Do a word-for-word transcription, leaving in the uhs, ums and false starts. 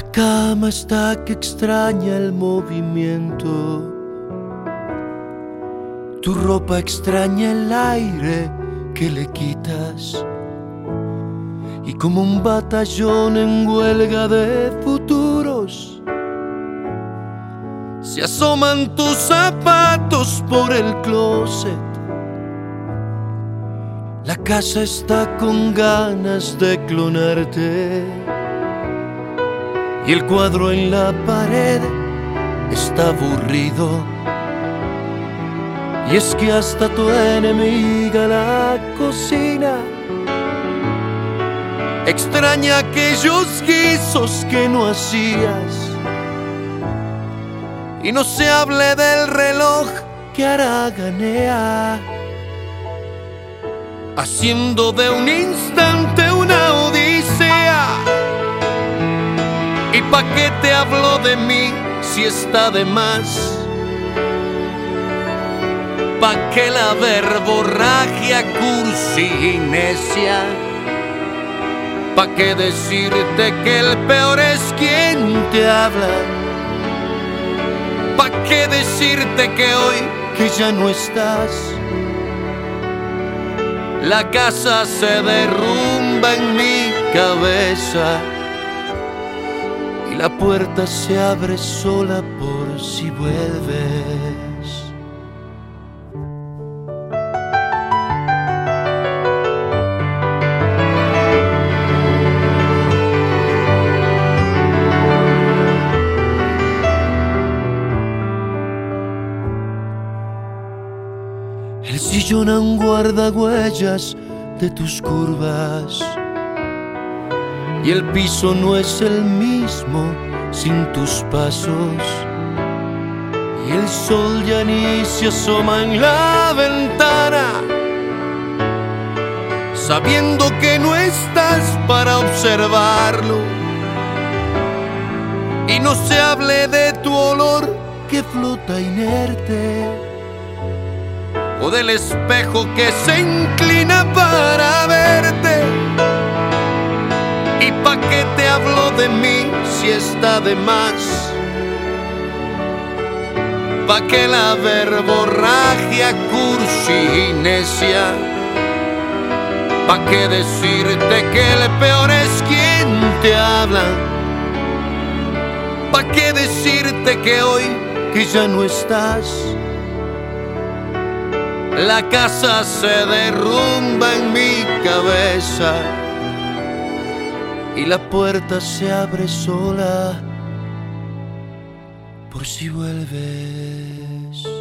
cama está que extraña el movimiento. Tu ropa extraña el aire que le quitas. Y como un batallón en huelga de futuros, se asoman tus zapatos por el closet. La casa está con ganas de clonarte. Y el cuadro en la pared está aburrido. Y es que hasta tu enemiga la cocina extraña aquellos guisos que no hacías. Y no se hable del reloj que haraganea, haciendo de un instante una odisea. ¿Y pa' qué te hablo de mí si está de más? ¿Pa' qué la verborragia cursi y necia? ¿Pa' qué decirte que el peor es quien te habla? ¿Pa' qué decirte que hoy que ya no estás, la casa se derrumba en mi cabeza y la puerta se abre sola por si vuelves? El sillón aún guarda huellas de tus curvas y el piso no es el mismo sin tus pasos. Y el sol ya ni se asoma en la ventana, sabiendo que no estás para observarlo. Y no se hable de tu olor que flota inerte, o del espejo que se inclina para verte. ¿Y pa' qué te hablo de mí si está de más? ¿Pa' qué la verborragia cursi y necia? ¿Pa' qué decirte que el peor es quien te habla? ¿Pa' qué decirte que hoy que ya no estás, la casa se derrumba en mi cabeza y la puerta se abre sola por si vuelves?